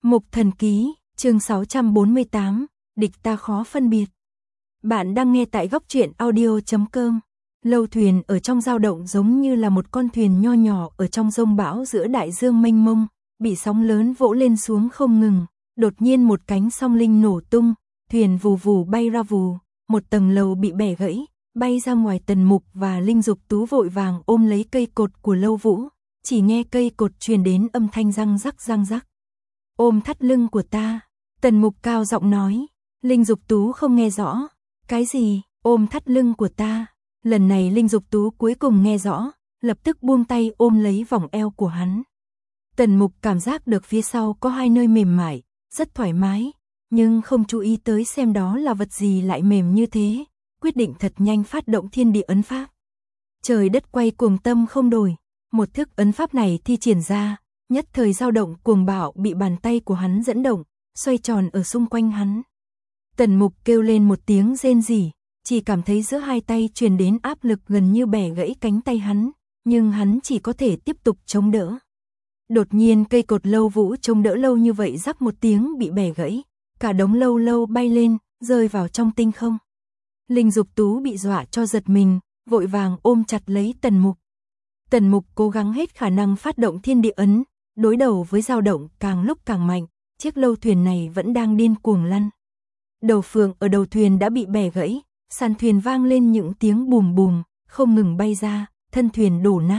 Mục Thần Ký, chương 648, địch ta khó phân biệt. Bạn đang nghe tại góc truyện audio.com. Lâu thuyền ở trong dao động giống như là một con thuyền nho nhỏ ở trong dông bão giữa đại dương mênh mông, bị sóng lớn vỗ lên xuống không ngừng. Đột nhiên một cánh song linh nổ tung, thuyền vù vù bay ra vù, một tầng lầu bị bẻ gãy, bay ra ngoài. Tần Mục và Linh Dục Tú vội vàng ôm lấy cây cột của Lâu Vũ, chỉ nghe cây cột truyền đến âm thanh răng rắc răng rắc. Ôm thắt lưng của ta, Tần Mục cao giọng nói. Linh Dục Tú không nghe rõ. Cái gì? Ôm thắt lưng của ta? Lần này Linh Dục Tú cuối cùng nghe rõ, lập tức buông tay ôm lấy vòng eo của hắn. Tần Mục cảm giác được phía sau có hai nơi mềm mại, rất thoải mái, nhưng không chú ý tới xem đó là vật gì lại mềm như thế, quyết định thật nhanh phát động thiên địa ấn pháp. Trời đất quay cuồng tâm không đổi, một thức ấn pháp này thi triển ra, nhất thời dao động cuồng bạo bị bàn tay của hắn dẫn động, xoay tròn ở xung quanh hắn. Tần Mục kêu lên một tiếng rên rỉ, chỉ cảm thấy giữa hai tay truyền đến áp lực gần như bẻ gãy cánh tay hắn, nhưng hắn chỉ có thể tiếp tục chống đỡ. Đột nhiên cây cột Lâu Vũ chống đỡ lâu như vậy rắc một tiếng bị bẻ gãy, cả đống lâu lâu bay lên, rơi vào trong tinh không. Linh Dục Tú bị dọa cho giật mình, vội vàng ôm chặt lấy Tần Mục. Tần Mục cố gắng hết khả năng phát động thiên địa ấn, đối đầu với dao động càng lúc càng mạnh, chiếc lâu thuyền này vẫn đang điên cuồng lăn. Đầu phượng ở đầu thuyền đã bị bẻ gãy, sàn thuyền vang lên những tiếng bùm bùm, không ngừng bay ra, thân thuyền đổ nát.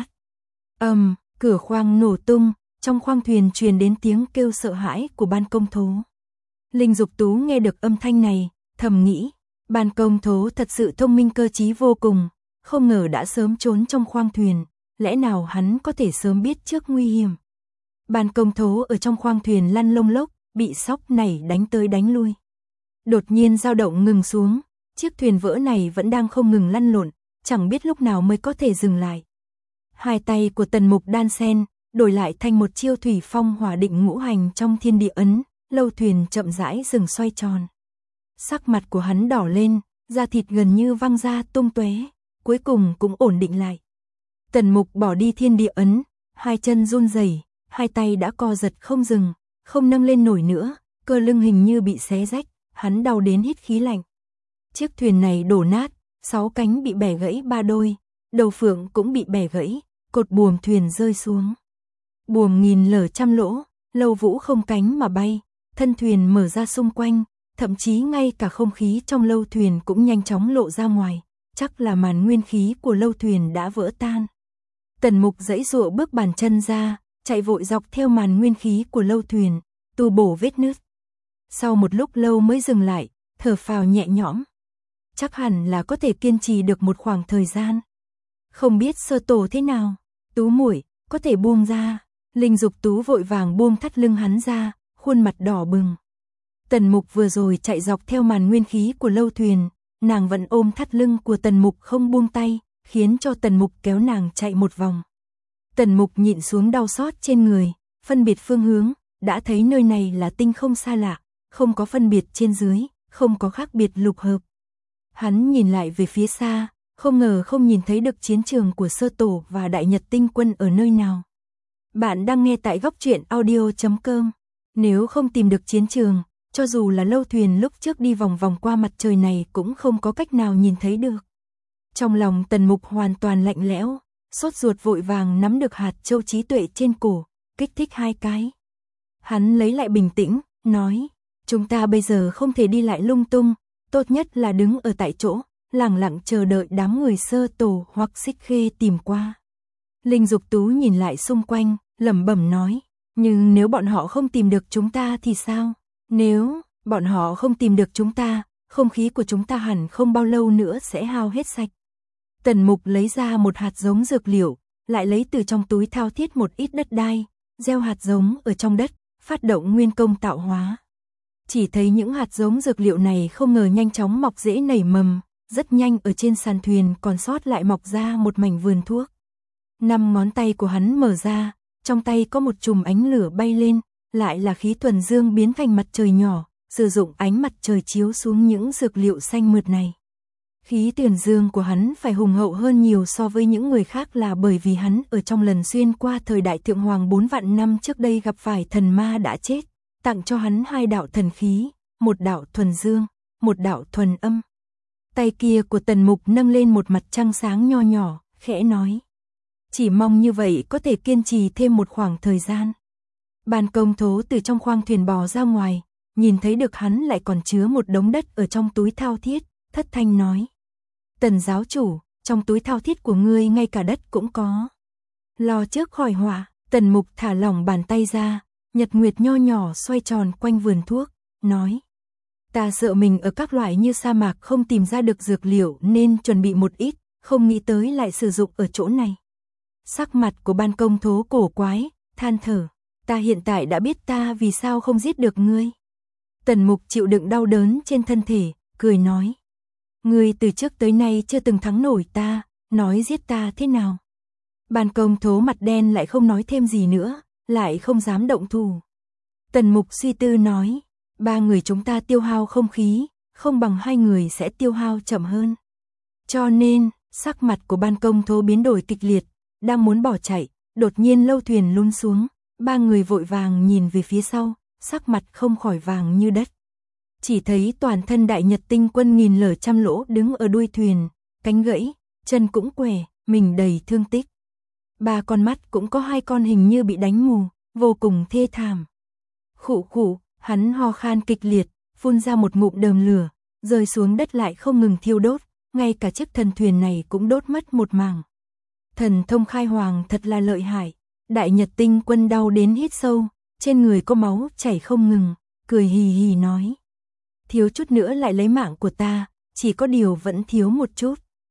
Cửa khoang nổ tung, trong khoang thuyền truyền đến tiếng kêu sợ hãi của Ban Công Thố. Linh Dục Tú nghe được âm thanh này, thầm nghĩ, Ban Công Thố thật sự thông minh cơ trí vô cùng, không ngờ đã sớm trốn trong khoang thuyền, lẽ nào hắn có thể sớm biết trước nguy hiểm. Ban Công Thố ở trong khoang thuyền lăn lông lốc, bị sóc này đánh tới đánh lui. Đột nhiên dao động ngừng xuống, chiếc thuyền vỡ này vẫn đang không ngừng lăn lộn, chẳng biết lúc nào mới có thể dừng lại. Hai tay của Tần Mục đan sen, đổi lại thành một chiêu thủy phong hỏa định ngũ hành trong thiên địa ấn, lâu thuyền chậm rãi dừng xoay tròn. Sắc mặt của hắn đỏ lên, da thịt gần như văng ra tung tóe, cuối cùng cũng ổn định lại. Tần Mục bỏ đi thiên địa ấn, hai chân run rẩy, hai tay đã co giật không dừng, không nâng lên nổi nữa, cơ lưng hình như bị xé rách, hắn đau đến hít khí lạnh. Chiếc thuyền này đổ nát, 6 cánh bị bẻ gãy 3 đôi, đầu phượng cũng bị bẻ gãy, cột buồm thuyền rơi xuống. Buồm nghìn lở trăm lỗ, Lâu Vũ không cánh mà bay, thân thuyền mở ra xung quanh, thậm chí ngay cả không khí trong lâu thuyền cũng nhanh chóng lộ ra ngoài, chắc là màn nguyên khí của lâu thuyền đã vỡ tan. Tần Mục giãy giụa bước bàn chân ra, chạy vội dọc theo màn nguyên khí của lâu thuyền, tu bổ vết nứt. Sau một lúc lâu mới dừng lại, thở phào nhẹ nhõm. Chắc hẳn là có thể kiên trì được một khoảng thời gian. Không biết Sơ Tổ thế nào, Tú muội, có thể buông ra. Linh Dục Tú vội vàng buông thắt lưng hắn ra, khuôn mặt đỏ bừng. Tần Mục vừa rồi chạy dọc theo màn nguyên khí của lâu thuyền, nàng vẫn ôm thắt lưng của Tần Mục không buông tay, khiến cho Tần Mục kéo nàng chạy một vòng. Tần Mục nhịn xuống đau xót trên người, phân biệt phương hướng, đã thấy nơi này là tinh không xa lạ, không có phân biệt trên dưới, không có khác biệt lục hợp. Hắn nhìn lại về phía xa, không ngờ không nhìn thấy được chiến trường của Sơ Tổ và Đại Nhật Tinh Quân ở nơi nào. Bạn đang nghe tại góc truyện audio.com. Nếu không tìm được chiến trường, cho dù là lâu thuyền lúc trước đi vòng vòng qua mặt trời này cũng không có cách nào nhìn thấy được. Trong lòng Tần Mục hoàn toàn lạnh lẽo, sốt ruột vội vàng nắm được hạt châu trí tuệ trên cổ, kích thích 2 cái. Hắn lấy lại bình tĩnh, nói, chúng ta bây giờ không thể đi lại lung tung, tốt nhất là đứng ở tại chỗ, lặng lặng chờ đợi đám người Sơ Tổ hoặc Xích Khê tìm qua. Linh Dục Tú nhìn lại xung quanh, lẩm bẩm nói, nhưng nếu bọn họ không tìm được chúng ta thì sao? Nếu bọn họ không tìm được chúng ta, không khí của chúng ta hẳn không bao lâu nữa sẽ hao hết sạch. Tần Mục lấy ra một hạt giống dược liệu, lại lấy từ trong túi thao thiết một ít đất đai, gieo hạt giống ở trong đất, phát động nguyên công tạo hóa. Chỉ thấy những hạt giống dược liệu này không ngờ nhanh chóng mọc rễ nảy mầm, rất nhanh ở trên sàn thuyền còn sót lại mọc ra một mảnh vườn thuốc. 5 ngón tay của hắn mở ra, trong tay có một chùm ánh lửa bay lên, lại là khí thuần dương biến thành mặt trời nhỏ, sử dụng ánh mặt trời chiếu xuống những dược liệu xanh mượt này. Khí thuần dương của hắn phải hùng hậu hơn nhiều so với những người khác là bởi vì hắn ở trong lần xuyên qua thời đại Thượng Hoàng 4 vạn năm trước đây gặp phải thần ma đã chết, tặng cho hắn 2 đạo thần khí, một đạo thuần dương, một đạo thuần âm. Tay kia của Tần Mục nâng lên một mặt trăng sáng nho nhỏ, khẽ nói. Chỉ mong như vậy có thể kiên trì thêm một khoảng thời gian. Ban Công Thố từ trong khoang thuyền bò ra ngoài, nhìn thấy được hắn lại còn chứa một đống đất ở trong túi thao thiết, thất thanh nói. Tần giáo chủ, trong túi thao thiết của ngươi ngay cả đất cũng có. Lo trước khỏi họa, Tần Mục thả lỏng bàn tay ra, nhật nguyệt nho nhỏ xoay tròn quanh vườn thuốc, nói. Ta sợ mình ở các loại như sa mạc không tìm ra được dược liệu nên chuẩn bị một ít, không nghĩ tới lại sử dụng ở chỗ này. Sắc mặt của Ban Công Thố cổ quái, than thở. Ta hiện tại đã biết ta vì sao không giết được ngươi. Tần Mục chịu đựng đau đớn trên thân thể, cười nói. Ngươi từ trước tới nay chưa từng thắng nổi ta, nói giết ta thế nào. Ban Công Thố mặt đen lại không nói thêm gì nữa, lại không dám động thủ. Tần Mục suy tư nói. 3 người chúng ta tiêu hao không khí, không bằng 2 người sẽ tiêu hao chậm hơn. Cho nên, sắc mặt của Ban Công Thố biến đổi kịch liệt, đang muốn bỏ chạy, đột nhiên lâu thuyền lún xuống. 3 người vội vàng nhìn về phía sau, sắc mặt không khỏi vàng như đất. Chỉ thấy toàn thân Đại Nhật Tinh Quân nghìn lở trăm lỗ đứng ở đuôi thuyền, cánh gãy, chân cũng quẻ, mình đầy thương tích. 3 con mắt cũng có 2 con hình như bị đánh mù, vô cùng thê thảm. Khụ khụ, hắn ho khan kịch liệt, phun ra một ngụm đờm lửa, rơi xuống đất lại không ngừng thiêu đốt, ngay cả chiếc thần thuyền này cũng đốt mất một mảng. Thần thông khai hoàng thật là lợi hại. Đại Nhật Tinh Quân đau đến hít sâu, trên người có máu chảy không ngừng, cười hì hì nói. Thiếu chút nữa lại lấy mạng của ta, chỉ có điều vẫn thiếu một chút.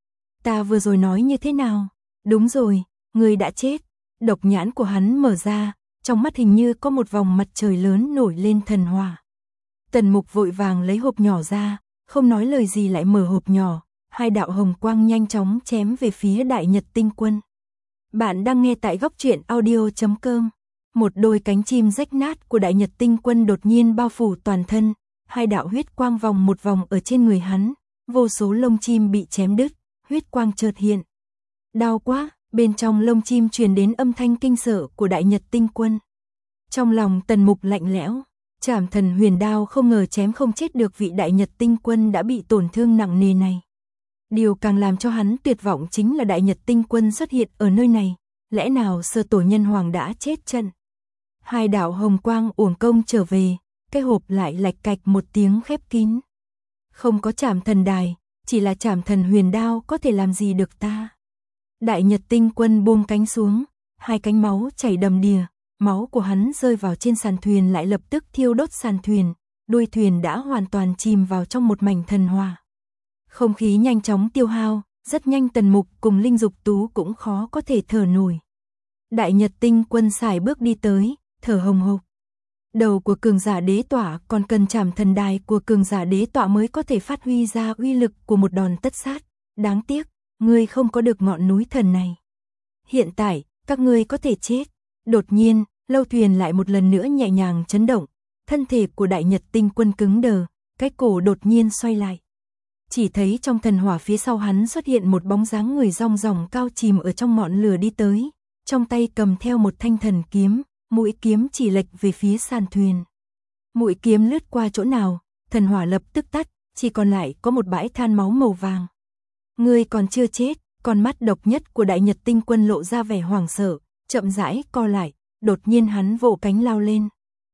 Ta vừa rồi nói như thế nào? Đúng rồi, người đã chết. Độc nhãn của hắn mở ra, trong mắt hình như có một vòng mặt trời lớn nổi lên thần hỏa. Tần Mục vội vàng lấy hộp nhỏ ra, không nói lời gì lại mở hộp nhỏ, 2 đạo hồng quang nhanh chóng chém về phía Đại Nhật Tinh Quân. Bạn đang nghe tại góc truyện audio.com. Một đôi cánh chim rách nát của Đại Nhật Tinh Quân đột nhiên bao phủ toàn thân, 2 đạo huyết quang vòng một vòng ở trên người hắn, vô số lông chim bị chém đứt, huyết quang chợt hiện. Đau quá, bên trong lông chim truyền đến âm thanh kinh sợ của Đại Nhật Tinh Quân. Trong lòng Tần Mục lạnh lẽo, Trảm Thần Huyền Đao không ngờ chém không chết được vị Đại Nhật Tinh Quân đã bị tổn thương nặng nề này. Điều càng làm cho hắn tuyệt vọng chính là Đại Nhật Tinh Quân xuất hiện ở nơi này, lẽ nào Sơ Tổ Nhân Hoàng đã chết trận. 2 đạo hồng quang uổng công trở về, cái hộp lại lạch cạch một tiếng khép kín. Không có Trảm Thần Đài, chỉ là Trảm Thần Huyền Đao có thể làm gì được ta. Đại Nhật Tinh Quân buông cánh xuống, 2 cánh máu chảy đầm đìa, máu của hắn rơi vào trên sàn thuyền lại lập tức thiêu đốt sàn thuyền, đuôi thuyền đã hoàn toàn chìm vào trong một mảnh thần hỏa. Không khí nhanh chóng tiêu hao, rất nhanh Tần Mục cùng Linh Dục Tú cũng khó có thể thở nổi. Đại Nhật Tinh Quân sải bước đi tới, thở hồng hộc. Đầu của cường giả đế tọa còn cần Trảm Thần Đài của cường giả đế tọa mới có thể phát huy ra uy lực của một đòn tất sát. Đáng tiếc, ngươi không có được ngọn núi thần này. Hiện tại, các ngươi có thể chết. Đột nhiên, lâu thuyền lại một lần nữa nhẹ nhàng chấn động, thân thể của Đại Nhật Tinh Quân cứng đờ, cái cổ đột nhiên xoay lại. Chỉ thấy trong thần hỏa phía sau hắn xuất hiện một bóng dáng người rong ròng cao chìm ở trong ngọn lửa đi tới, trong tay cầm theo một thanh thần kiếm, mũi kiếm chỉ lệch về phía sàn thuyền. Mũi kiếm lướt qua chỗ nào, thần hỏa lập tức tắt, chỉ còn lại có một bãi than máu màu vàng. Ngươi còn chưa chết, con mắt độc nhất của Đại Nhật Tinh Quân lộ ra vẻ hoảng sợ, chậm rãi co lại, đột nhiên hắn vỗ cánh lao lên.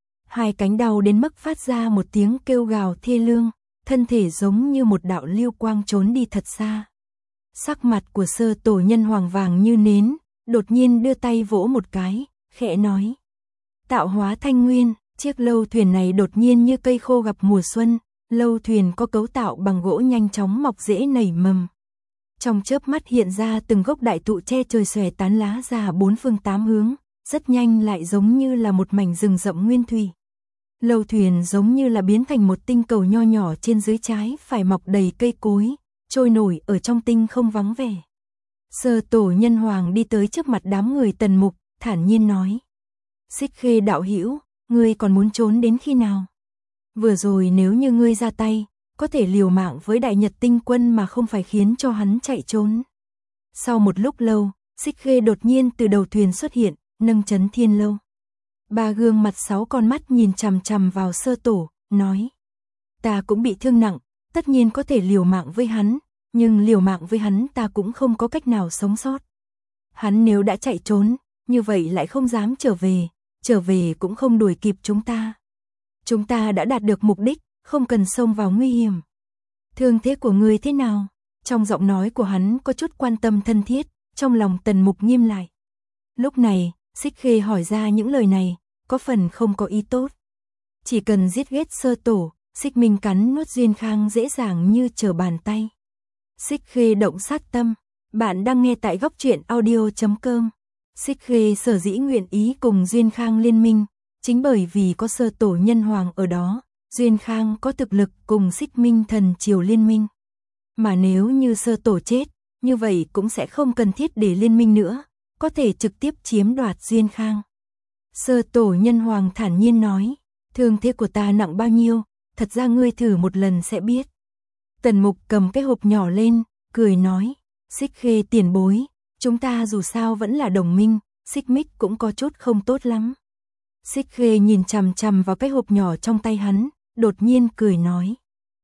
2 cánh đau đến mức phát ra một tiếng kêu gào thê lương, thân thể giống như một đạo lưu quang trốn đi thật xa. Sắc mặt của Sơ Tổ Nhân Hoàng vàng như nến, đột nhiên đưa tay vỗ một cái, khẽ nói. Tạo hóa thanh nguyên, chiếc lâu thuyền này đột nhiên như cây khô gặp mùa xuân, lâu thuyền có cấu tạo bằng gỗ nhanh chóng mọc rễ nảy mầm. Trong chớp mắt hiện ra từng gốc đại thụ che trời xòe tán lá ra 4 phương 8 hướng, rất nhanh lại giống như là một mảnh rừng rậm nguyên thủy. Lâu thuyền giống như là biến thành một tinh cầu nho nhỏ trên dưới trái phải mọc đầy cây cối, trôi nổi ở trong tinh không vắng vẻ. Sơ Tổ Nhân Hoàng đi tới trước mặt đám người Tần Mục, thản nhiên nói. Xích Khê đạo hữu, ngươi còn muốn trốn đến khi nào? Vừa rồi nếu như ngươi ra tay, có thể liều mạng với Đại Nhật Tinh Quân mà không phải khiến cho hắn chạy trốn. Sau một lúc lâu, Xích Khê đột nhiên từ đầu thuyền xuất hiện, nâng chấn thiên lâu. Ba gương mặt 6 con mắt nhìn chằm chằm vào Sơ Tổ, nói. Ta cũng bị thương nặng, tất nhiên có thể liều mạng với hắn, nhưng liều mạng với hắn ta cũng không có cách nào sống sót. Hắn nếu đã chạy trốn, như vậy lại không dám trở về cũng không đuổi kịp chúng ta. Chúng ta đã đạt được mục đích, không cần xông vào nguy hiểm. Thương thế của ngươi thế nào? Trong giọng nói của hắn có chút quan tâm thân thiết, trong lòng Tần Mục nghiêm lại. Lúc này, Xích Khê hỏi ra những lời này, có phần không có ý tốt. Chỉ cần giết ghét Sơ Tổ, Xích Minh cắn nuốt Duyên Khang dễ dàng như trở bàn tay. Xích Khê động sát tâm. Bạn đang nghe tại góc truyện audio.com. Xích Khê sở dĩ nguyện ý cùng Duyên Khang liên minh, chính bởi vì có Sơ Tổ Nhân Hoàng ở đó, Duyên Khang có thực lực cùng Xích Minh Thần Triều liên minh. Mà nếu như Sơ Tổ chết, như vậy cũng sẽ không cần thiết để liên minh nữa, có thể trực tiếp chiếm đoạt Duyên Khang. Sơ Tổ Nhân Hoàng thản nhiên nói, thương thế của ta nặng bao nhiêu, thật ra ngươi thử một lần sẽ biết. Tần Mục cầm cái hộp nhỏ lên, cười nói, Xích Khê tiền bối, chúng ta dù sao vẫn là đồng minh, xích mích cũng có chút không tốt lắm. Xích Khê nhìn chằm chằm vào cái hộp nhỏ trong tay hắn, đột nhiên cười nói.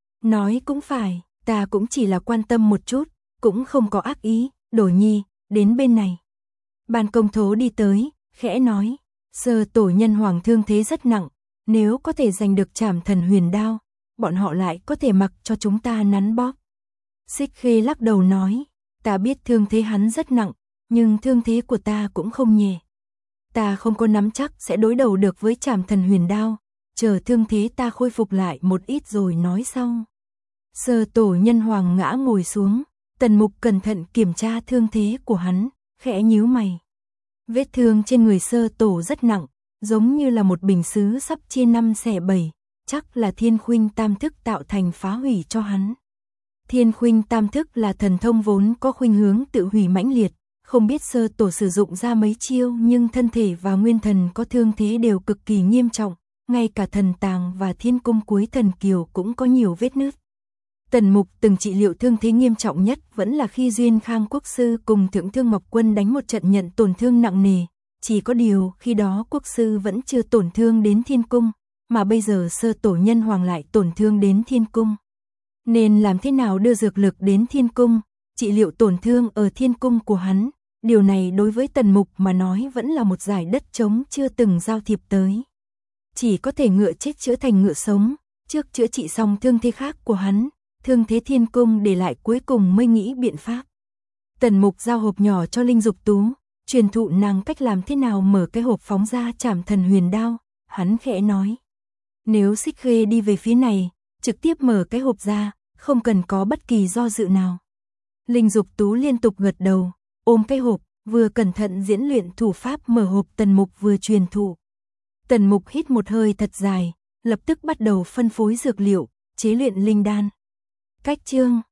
Nói cũng phải, ta cũng chỉ là quan tâm một chút, cũng không có ác ý, Đồ Nhi, đến bên này. Ban Công Thố đi tới, khẽ nói, Sơ Tổ Nhân Hoàng thương thế rất nặng, nếu có thể giành được Trảm Thần Huyền Đao, bọn họ lại có thể mặc cho chúng ta nắn bóp. Xích Khê lắc đầu nói, ta biết thương thế hắn rất nặng, nhưng thương thế của ta cũng không nhẹ. Ta không có nắm chắc sẽ đối đầu được với Trảm Thần Huyền Đao, chờ thương thế ta khôi phục lại một ít rồi nói sau. Sơ Tổ Nhân Hoàng ngã ngồi xuống, Tần Mục cẩn thận kiểm tra thương thế của hắn, khẽ nhíu mày. Vết thương trên người Sơ Tổ rất nặng, giống như là một bình sứ sắp chia 5 xẻ 7, chắc là Thiên Khuynh Tam Thức tạo thành phá hủy cho hắn. Thiên Khuynh Tam Thức là thần thông vốn có khuynh hướng tự hủy mãnh liệt, không biết Sơ Tổ sử dụng ra mấy chiêu nhưng thân thể và nguyên thần có thương thế đều cực kỳ nghiêm trọng, ngay cả thần tàng và thiên cung cuối thần kiều cũng có nhiều vết nứt. Tần Mục từng trị liệu thương thế nghiêm trọng nhất vẫn là khi Duyên Khang Quốc sư cùng Thượng Thương Ngọc Quân đánh một trận nhận tổn thương nặng nề, chỉ có điều khi đó Quốc sư vẫn chưa tổn thương đến thiên cung, mà bây giờ Sơ Tổ Nhân Hoàng lại tổn thương đến thiên cung. Nên làm thế nào đưa dược lực đến thiên cung, trị liệu tổn thương ở thiên cung của hắn, điều này đối với Tần Mục mà nói vẫn là một giải đất trống chưa từng giao thiệp tới. Chỉ có thể ngựa chết chữa thành ngựa sống, trước chữa trị xong thương thế khác của hắn, thương thế thiên cung để lại cuối cùng mới nghĩ biện pháp. Tần Mục giao hộp nhỏ cho Linh Dục Tú, truyền thụ nàng cách làm thế nào mở cái hộp phóng ra Trảm Thần Huyền Đao, hắn khẽ nói. Nếu Xích Khê đi về phía này, trực tiếp mở cái hộp ra, không cần có bất kỳ do dự nào. Linh Dục Tú liên tục gật đầu, ôm cái hộp, vừa cẩn thận diễn luyện thủ pháp mở hộp Tần Mục vừa truyền thụ. Tần Mục hít một hơi thật dài, lập tức bắt đầu phân phối dược liệu, chế luyện linh đan. Cách chương